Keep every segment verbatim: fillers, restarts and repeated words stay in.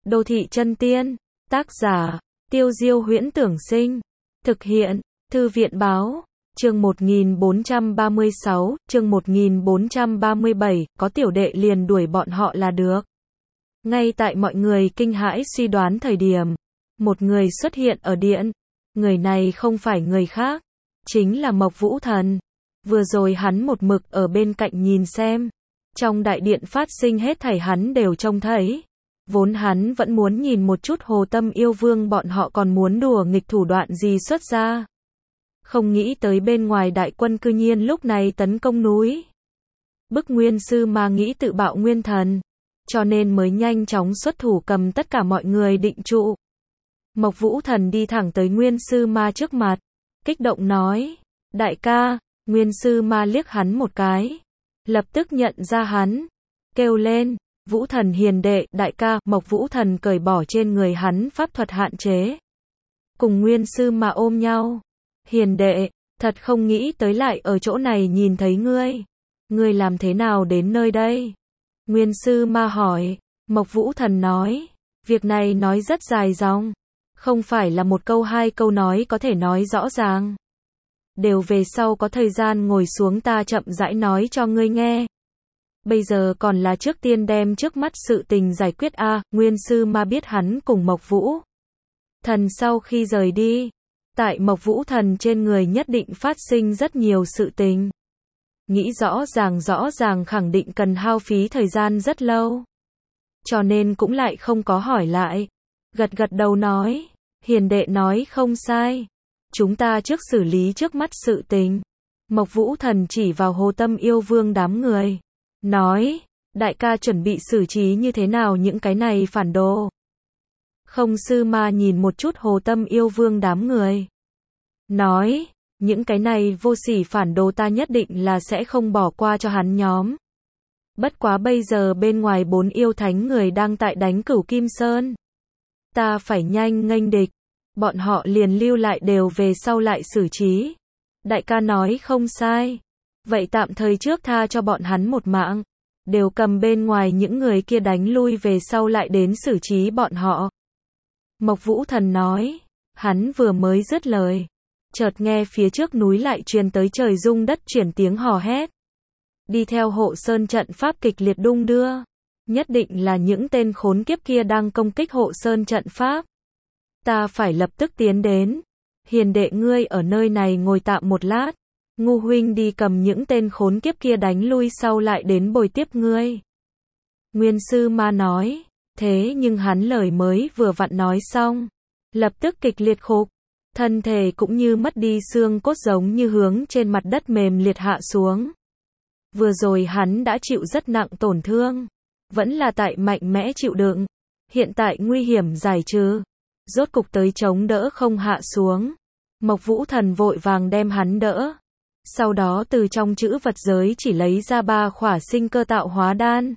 Đô thị chân tiên, tác giả, Tiêu Diêu Huyễn Tưởng Sinh, thực hiện, Thư viện Báo, chương một nghìn bốn trăm ba mươi sáu, chương một nghìn bốn trăm ba mươi bảy, có tiểu đệ liền đuổi bọn họ là được. Ngay tại mọi người kinh hãi suy đoán thời điểm, một người xuất hiện ở điện, người này không phải người khác, chính là Mộc Vũ Thần. Vừa rồi hắn một mực ở bên cạnh nhìn xem, trong đại điện phát sinh hết thảy hắn đều trông thấy. Vốn hắn vẫn muốn nhìn một chút Hồ Tâm Yêu Vương bọn họ còn muốn đùa nghịch thủ đoạn gì xuất ra. Không nghĩ tới bên ngoài đại quân cư nhiên lúc này tấn công núi. Bức Nguyên Sư Ma nghĩ tự bạo nguyên thần, cho nên mới nhanh chóng xuất thủ cầm tất cả mọi người định trụ. Mộc Vũ Thần đi thẳng tới Nguyên Sư Ma trước mặt, kích động nói, đại ca. Nguyên Sư Ma liếc hắn một cái, lập tức nhận ra hắn, kêu lên, Vũ Thần hiền đệ, đại ca. Mộc Vũ Thần cởi bỏ trên người hắn pháp thuật hạn chế, cùng Nguyên Sư Ma ôm nhau, hiền đệ, thật không nghĩ tới lại ở chỗ này nhìn thấy ngươi, ngươi làm thế nào đến nơi đây? Nguyên Sư Ma hỏi. Mộc Vũ Thần nói, việc này nói rất dài dòng, không phải là một câu hai câu nói có thể nói rõ ràng. Đều về sau có thời gian ngồi xuống ta chậm rãi nói cho ngươi nghe. Bây giờ còn là trước tiên đem trước mắt sự tình giải quyết a. À, Nguyên Sư Ma biết hắn cùng Mộc Vũ Thần sau khi rời đi, tại Mộc Vũ Thần trên người nhất định phát sinh rất nhiều sự tình. Nghĩ rõ ràng rõ ràng khẳng định cần hao phí thời gian rất lâu. Cho nên cũng lại không có hỏi lại. Gật gật đầu nói, hiền đệ nói không sai. Chúng ta trước xử lý trước mắt sự tình. Mộc Vũ Thần chỉ vào Hồ Tâm Yêu Vương đám người, nói, đại ca chuẩn bị xử trí như thế nào những cái này phản đồ? Không Sư Ma nhìn một chút Hồ Tâm Yêu Vương đám người, nói, những cái này vô sỉ phản đồ ta nhất định là sẽ không bỏ qua cho hắn nhóm. Bất quá bây giờ bên ngoài bốn yêu thánh người đang tại đánh Cửu Kim Sơn. Ta phải nhanh nghênh địch. Bọn họ liền lưu lại đều về sau lại xử trí. Đại ca nói không sai. Vậy tạm thời trước tha cho bọn hắn một mạng. Đều cầm bên ngoài những người kia đánh lui về sau lại đến xử trí bọn họ. Mộc Vũ Thần nói. Hắn vừa mới dứt lời, chợt nghe phía trước núi lại truyền tới trời rung đất chuyển tiếng hò hét. Đi theo hộ sơn trận pháp kịch liệt đung đưa. Nhất định là những tên khốn kiếp kia đang công kích hộ sơn trận pháp. Ta phải lập tức tiến đến. Hiền đệ ngươi ở nơi này ngồi tạm một lát. Ngu huynh đi cầm những tên khốn kiếp kia đánh lui sau lại đến bồi tiếp ngươi. Nguyên Sư Ma nói. Thế nhưng hắn lời mới vừa vặn nói xong, lập tức kịch liệt khục. Thân thể cũng như mất đi xương cốt giống như hướng trên mặt đất mềm liệt hạ xuống. Vừa rồi hắn đã chịu rất nặng tổn thương. Vẫn là tại mạnh mẽ chịu đựng. Hiện tại nguy hiểm giải trừ. Rốt cục tới chống đỡ không hạ xuống. Mộc Vũ Thần vội vàng đem hắn đỡ. Sau đó từ trong chữ vật giới chỉ lấy ra ba khỏa sinh cơ tạo hóa đan.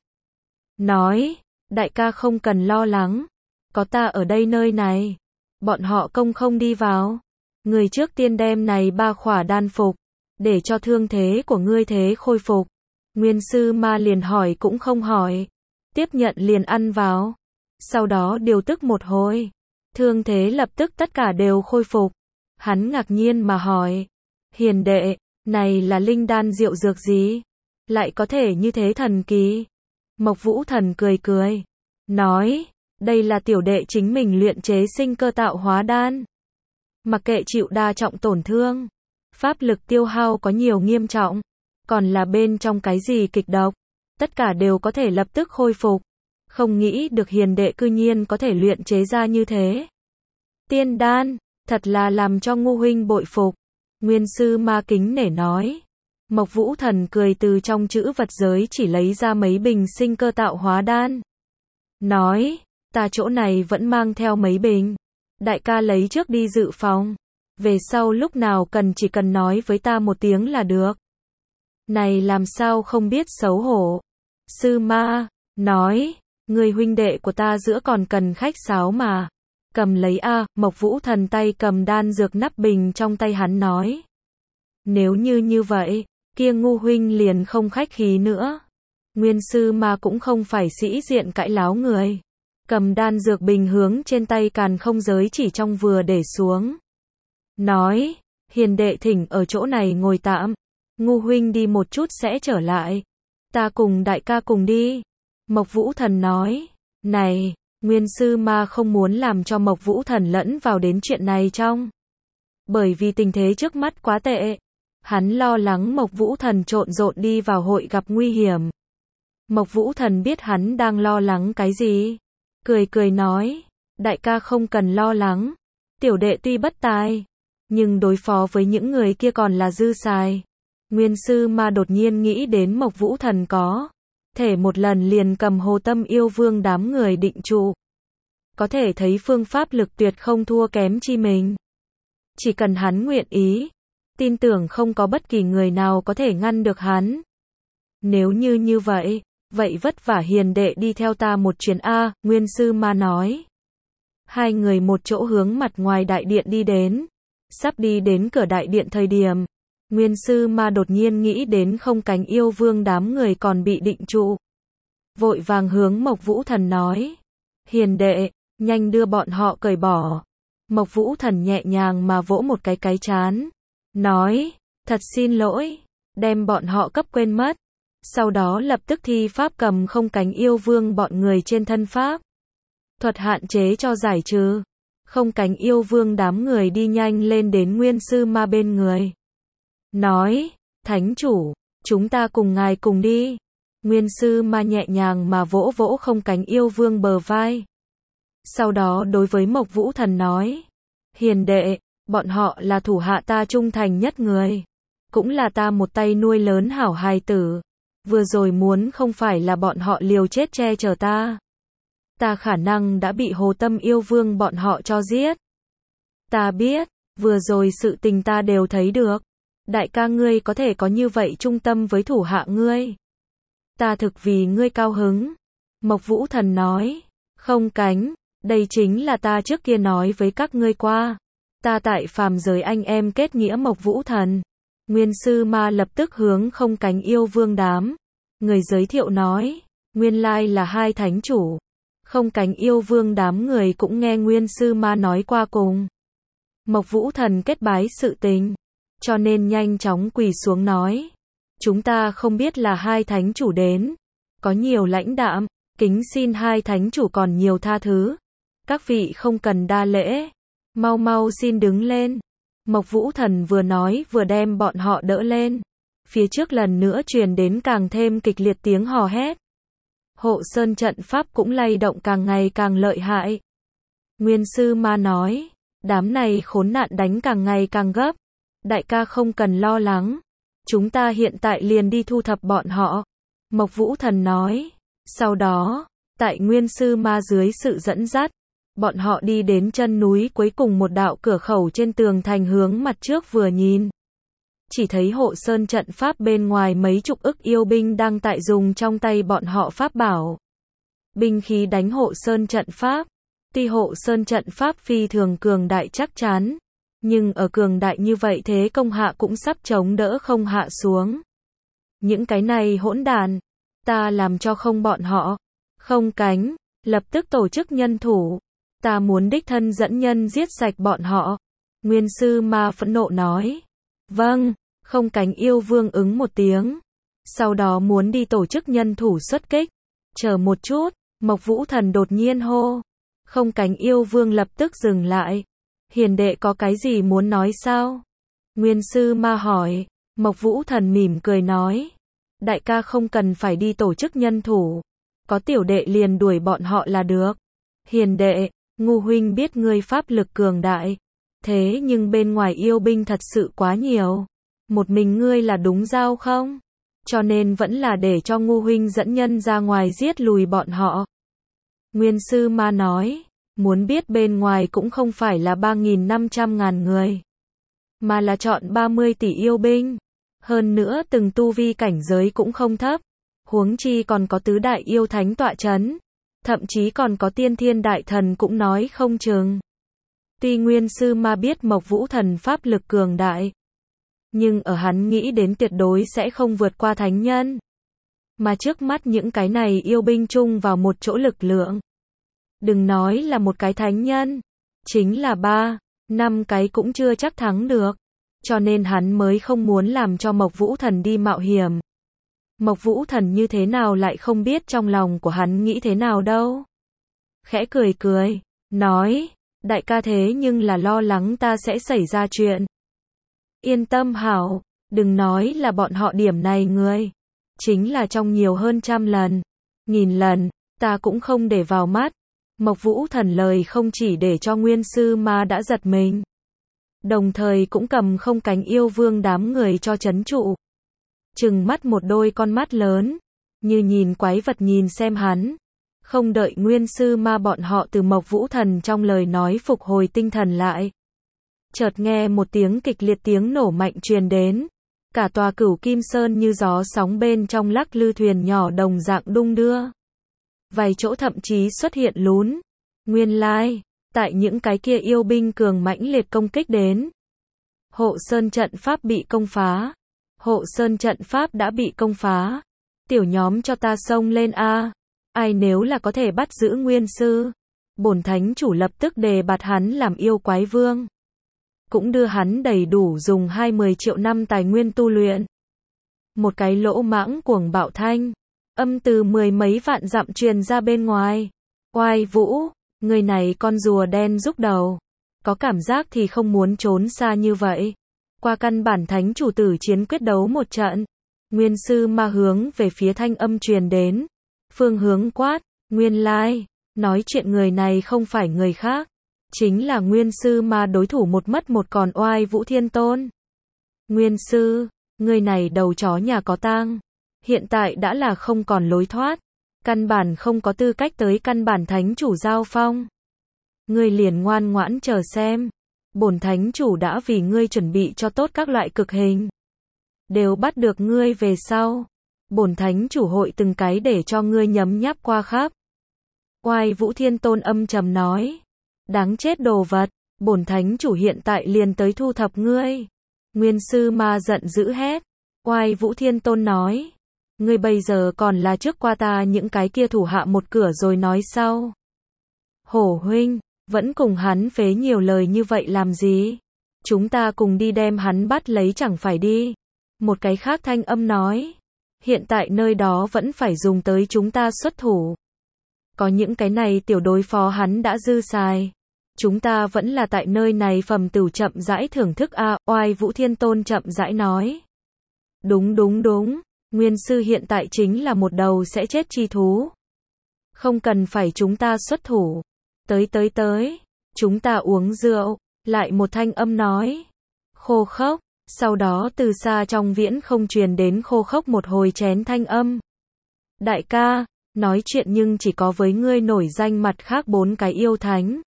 Nói, đại ca không cần lo lắng. Có ta ở đây nơi này. Bọn họ công không đi vào. Người trước tiên đem này ba khỏa đan phục. Để cho thương thế của ngươi thế khôi phục. Nguyên Sư Ma liền hỏi cũng không hỏi. Tiếp nhận liền ăn vào. Sau đó điều tức một hồi. Thương thế lập tức tất cả đều khôi phục. Hắn ngạc nhiên mà hỏi. Hiền đệ, này là linh đan diệu dược gì? Lại có thể như thế thần kỳ? Mộc Vũ Thần cười cười. Nói, đây là tiểu đệ chính mình luyện chế sinh cơ tạo hóa đan. Mặc kệ chịu đa trọng tổn thương, pháp lực tiêu hao có nhiều nghiêm trọng, còn là bên trong cái gì kịch độc, tất cả đều có thể lập tức khôi phục. Không nghĩ được hiền đệ cư nhiên có thể luyện chế ra như thế. Tiên đan, thật là làm cho ngu huynh bội phục. Nguyên Sư Ma kính nể nói. Mộc Vũ Thần cười từ trong chữ vật giới chỉ lấy ra mấy bình sinh cơ tạo hóa đan. Nói, ta chỗ này vẫn mang theo mấy bình. Đại ca lấy trước đi dự phòng. Về sau lúc nào cần chỉ cần nói với ta một tiếng là được. Này làm sao không biết xấu hổ. Sư Ma, nói, người huynh đệ của ta giữa còn cần khách sáo mà. Cầm lấy a. Mộc Vũ Thần tay cầm đan dược nắp bình trong tay hắn nói. Nếu như như vậy, kia ngu huynh liền không khách khí nữa. Nguyên Sư Ma cũng không phải sĩ diện cãi láo người. cầm đan dược bình hướng trên tay Càn Không Giới chỉ trong vừa để xuống. Nói, hiền đệ thỉnh ở chỗ này ngồi tạm, Ngu huynh đi một chút sẽ trở lại. Ta cùng đại ca cùng đi. Mộc Vũ Thần nói, này, Nguyên Sư Ma không muốn làm cho Mộc Vũ Thần lẫn vào đến chuyện này trong. Bởi vì tình thế trước mắt quá tệ. Hắn lo lắng Mộc Vũ Thần trộn rộn đi vào hội gặp nguy hiểm. Mộc Vũ Thần biết hắn đang lo lắng cái gì. Cười cười nói, đại ca không cần lo lắng. Tiểu đệ tuy bất tài, nhưng đối phó với những người kia còn là dư xài. Nguyên Sư Ma đột nhiên nghĩ đến Mộc Vũ Thần có thể một lần liền cầm Hồ Tâm Yêu Vương đám người định trụ. Có thể thấy phương pháp lực tuyệt không thua kém chi mình. Chỉ cần hắn nguyện ý, tin tưởng không có bất kỳ người nào có thể ngăn được hắn. Nếu như như vậy, vậy vất vả hiền đệ đi theo ta một chuyến A, Nguyên Sư Ma nói. Hai người một chỗ hướng mặt ngoài đại điện đi đến. Sắp đi đến cửa đại điện thời điểm, Nguyên Sư Ma đột nhiên nghĩ đến Không Cánh Yêu Vương đám người còn bị định trụ. Vội vàng hướng Mộc Vũ Thần nói, hiền đệ, nhanh đưa bọn họ cởi bỏ. Mộc Vũ Thần nhẹ nhàng mà vỗ một cái cái trán, nói, thật xin lỗi, đem bọn họ cấp quên mất. Sau đó lập tức thi pháp cầm Không Cánh Yêu Vương bọn người trên thân pháp. Thuật hạn chế cho giải trừ. Không Cánh Yêu Vương đám người đi nhanh lên đến Nguyên Sư Ma bên người. Nói, Thánh chủ, chúng ta cùng ngài cùng đi. Nguyên Sư Ma nhẹ nhàng mà vỗ vỗ Không Cánh Yêu Vương bờ vai. Sau đó đối với Mộc Vũ Thần nói, hiền đệ, bọn họ là thủ hạ ta trung thành nhất người. Cũng là ta một tay nuôi lớn hảo hài tử. Vừa rồi muốn không phải là bọn họ liều chết che chở ta. Ta khả năng đã bị Hồ Tâm Yêu Vương bọn họ cho giết. Ta biết, vừa rồi sự tình ta đều thấy được. Đại ca ngươi có thể có như vậy trung tâm với thủ hạ ngươi. Ta thực vì ngươi cao hứng. Mộc Vũ Thần nói, Không Cánh, đây chính là ta trước kia nói với các ngươi qua. Ta tại phàm giới anh em kết nghĩa Mộc Vũ Thần. Nguyên Sư Ma lập tức hướng Không Cánh Yêu Vương đám người giới thiệu nói, nguyên lai là hai thánh chủ. Không Cánh Yêu Vương đám người cũng nghe Nguyên Sư Ma nói qua cùng Mộc Vũ Thần kết bái sự tình, cho nên nhanh chóng quỳ xuống nói, chúng ta không biết là hai thánh chủ đến, có nhiều lãnh đạm, kính xin hai thánh chủ còn nhiều tha thứ. Các vị không cần đa lễ, mau mau xin đứng lên. Mộc Vũ Thần vừa nói vừa đem bọn họ đỡ lên. Phía trước lần nữa truyền đến càng thêm kịch liệt tiếng hò hét. Hộ Sơn trận pháp cũng lay động càng ngày càng lợi hại. Nguyên Sư Ma nói, đám này khốn nạn đánh càng ngày càng gấp. Đại ca không cần lo lắng. Chúng ta hiện tại liền đi thu thập bọn họ. Mộc Vũ Thần nói. Sau đó, tại Nguyên Sư Ma dưới sự dẫn dắt, bọn họ đi đến chân núi cuối cùng một đạo cửa khẩu trên tường thành hướng mặt trước vừa nhìn. Chỉ thấy Hộ Sơn trận pháp bên ngoài mấy chục ức yêu binh đang tại dùng trong tay bọn họ pháp bảo. Binh khí đánh Hộ Sơn trận pháp. Tuy Hộ Sơn trận pháp phi thường cường đại chắc chắn, nhưng ở cường đại như vậy thế công hạ cũng sắp chống đỡ không hạ xuống. Những cái này hỗn đàn, ta làm cho không bọn họ. Không Cánh, lập tức tổ chức nhân thủ. Ta muốn đích thân dẫn nhân giết sạch bọn họ. Nguyên Sư Ma phẫn nộ nói. Vâng, Không Cánh Yêu Vương ứng một tiếng. Sau đó muốn đi tổ chức nhân thủ xuất kích. Chờ một chút, Mộc Vũ Thần đột nhiên hô. Không Cánh Yêu Vương lập tức dừng lại. Hiền đệ có cái gì muốn nói sao? Nguyên Sư Ma hỏi. Mộc Vũ Thần mỉm cười nói. Đại ca không cần phải đi tổ chức nhân thủ. Có tiểu đệ liền đuổi bọn họ là được. Hiền đệ, Ngu huynh biết ngươi pháp lực cường đại. Thế nhưng bên ngoài yêu binh thật sự quá nhiều. Một mình ngươi là đúng giao không? Cho nên vẫn là để cho Ngu huynh dẫn nhân ra ngoài giết lùi bọn họ. Nguyên Sư Ma nói, muốn biết bên ngoài cũng không phải là ba nghìn năm trăm ngàn người, mà là chọn ba mươi tỷ yêu binh. Hơn nữa từng tu vi cảnh giới cũng không thấp. Huống chi còn có tứ đại yêu thánh tọa chấn. Thậm chí còn có tiên thiên đại thần cũng nói không chừng. Tuy Nguyên Sư Ma biết Mộc Vũ Thần pháp lực cường đại, nhưng ở hắn nghĩ đến tuyệt đối sẽ không vượt qua thánh nhân. Mà trước mắt những cái này yêu binh chung vào một chỗ lực lượng, Đừng nói là một cái thánh nhân, chính là ba, năm cái cũng chưa chắc thắng được. Cho nên hắn mới không muốn làm cho Mộc Vũ Thần đi mạo hiểm. Mộc Vũ Thần như thế nào lại không biết trong lòng của hắn nghĩ thế nào đâu. Khẽ cười cười, nói, đại ca thế nhưng là lo lắng ta sẽ xảy ra chuyện. Yên tâm hảo, đừng nói là bọn họ điểm này người. Chính là trong nhiều hơn trăm lần, nghìn lần, ta cũng không để vào mắt. Mộc Vũ Thần lời không chỉ để cho Nguyên Sư Ma đã giật mình. Đồng thời cũng cầm không cánh yêu vương đám người cho trấn trụ. Trừng mắt một đôi con mắt lớn, như nhìn quái vật nhìn xem hắn. Không đợi Nguyên Sư Ma bọn họ từ Mộc Vũ Thần trong lời nói phục hồi tinh thần lại. Chợt nghe một tiếng kịch liệt tiếng nổ mạnh truyền đến. Cả tòa Cửu Kim Sơn như gió sóng bên trong lắc lư thuyền nhỏ đồng dạng đung đưa. Vài chỗ thậm chí xuất hiện lún. Nguyên lai, tại những cái kia yêu binh cường mãnh liệt công kích đến. Hộ Sơn trận pháp bị công phá. Hộ Sơn trận pháp đã bị công phá. Tiểu nhóm cho ta xông lên a. Ai nếu là có thể bắt giữ Nguyên Sư, bổn thánh chủ lập tức đề bạt hắn làm yêu quái vương. Cũng đưa hắn đầy đủ dùng hai mươi triệu năm tài nguyên tu luyện. Một cái lỗ mãng cuồng bạo thanh, âm từ mười mấy vạn dặm truyền ra bên ngoài. Oai Vũ, người này con rùa đen rúc đầu. Có cảm giác thì không muốn trốn xa như vậy. Qua căn bản thánh chủ tử chiến quyết đấu một trận. Nguyên Sư Ma hướng về phía thanh âm truyền đến. Phương hướng quát, nguyên lai, nói chuyện người này không phải người khác. Chính là Nguyên Sư Ma đối thủ một mất một còn Oai Vũ Thiên Tôn. Nguyên Sư, người này đầu chó nhà có tang. Hiện tại đã là không còn lối thoát. Căn bản không có tư cách tới căn bản thánh chủ giao phong. Ngươi liền ngoan ngoãn chờ xem. Bổn thánh chủ đã vì ngươi chuẩn bị cho tốt các loại cực hình. Đều bắt được ngươi về sau. Bổn thánh chủ hội từng cái để cho ngươi nhấm nháp qua khắp. Oai Vũ Thiên Tôn âm trầm nói. Đáng chết đồ vật, bổn thánh chủ hiện tại liền tới thu thập ngươi. Nguyên Sư Ma giận dữ hét. Oai Vũ Thiên Tôn nói. Ngươi bây giờ còn là trước qua ta những cái kia thủ hạ một cửa rồi nói sau. Hổ huynh, vẫn cùng hắn phế nhiều lời như vậy làm gì? Chúng ta cùng đi đem hắn bắt lấy chẳng phải đi. Một cái khác thanh âm nói. Hiện tại nơi đó vẫn phải dùng tới chúng ta xuất thủ. Có những cái này tiểu đối phó hắn đã dư xài. Chúng ta vẫn là tại nơi này phẩm tửu chậm rãi thưởng thức a. Oai Vũ Thiên Tôn chậm rãi nói. Đúng đúng đúng, Nguyên Sư hiện tại chính là một đầu sẽ chết chi thú. Không cần phải chúng ta xuất thủ. Tới tới tới, chúng ta uống rượu. Lại một thanh âm nói. Khô khốc, sau đó từ xa trong viễn không truyền đến khô khốc một hồi chén thanh âm. Đại ca, nói chuyện nhưng chỉ có với ngươi nổi danh mặt khác bốn cái yêu thánh.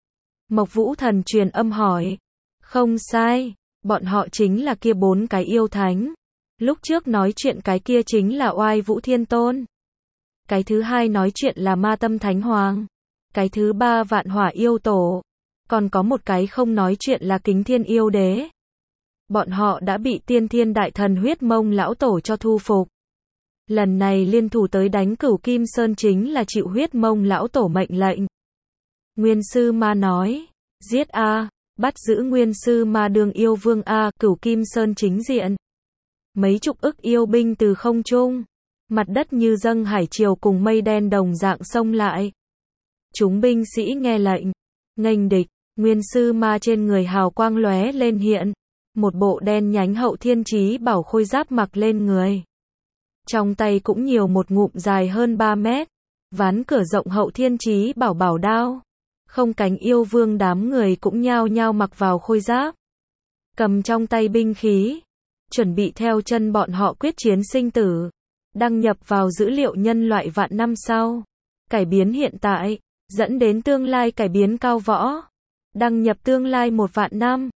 Mộc Vũ Thần truyền âm hỏi. Không sai, bọn họ chính là kia bốn cái yêu thánh. Lúc trước nói chuyện cái kia chính là Oai Vũ Thiên Tôn. Cái thứ hai nói chuyện là Ma Tâm Thánh Hoàng. Cái thứ ba Vạn Hỏa Yêu Tổ. Còn có một cái không nói chuyện là Kính Thiên Yêu Đế. Bọn họ đã bị Tiên Thiên Đại Thần Huyết Mông Lão Tổ cho thu phục. Lần này liên thủ tới đánh Cửu Kim Sơn chính là chịu Huyết Mông Lão Tổ mệnh lệnh. Nguyên Sư Ma nói, giết a, bắt giữ Nguyên Sư Ma đương yêu vương a. Cửu Kim Sơn chính diện. Mấy chục ức yêu binh từ không trung, mặt đất như dâng hải triều cùng mây đen đồng dạng xông lại. Chúng binh sĩ nghe lệnh, nghênh địch. Nguyên Sư Ma trên người hào quang lóe lên hiện, một bộ đen nhánh hậu thiên chí bảo khôi giáp mặc lên người. Trong tay cũng nhiều một ngụm dài hơn ba mét, ván cửa rộng hậu thiên chí bảo bảo đao. Không cánh yêu vương đám người cũng nhao nhao mặc vào khôi giáp, cầm trong tay binh khí, chuẩn bị theo chân bọn họ quyết chiến sinh tử, đăng nhập vào dữ liệu nhân loại vạn năm sau, cải biến hiện tại, dẫn đến tương lai cải biến cao võ, đăng nhập tương lai một vạn năm.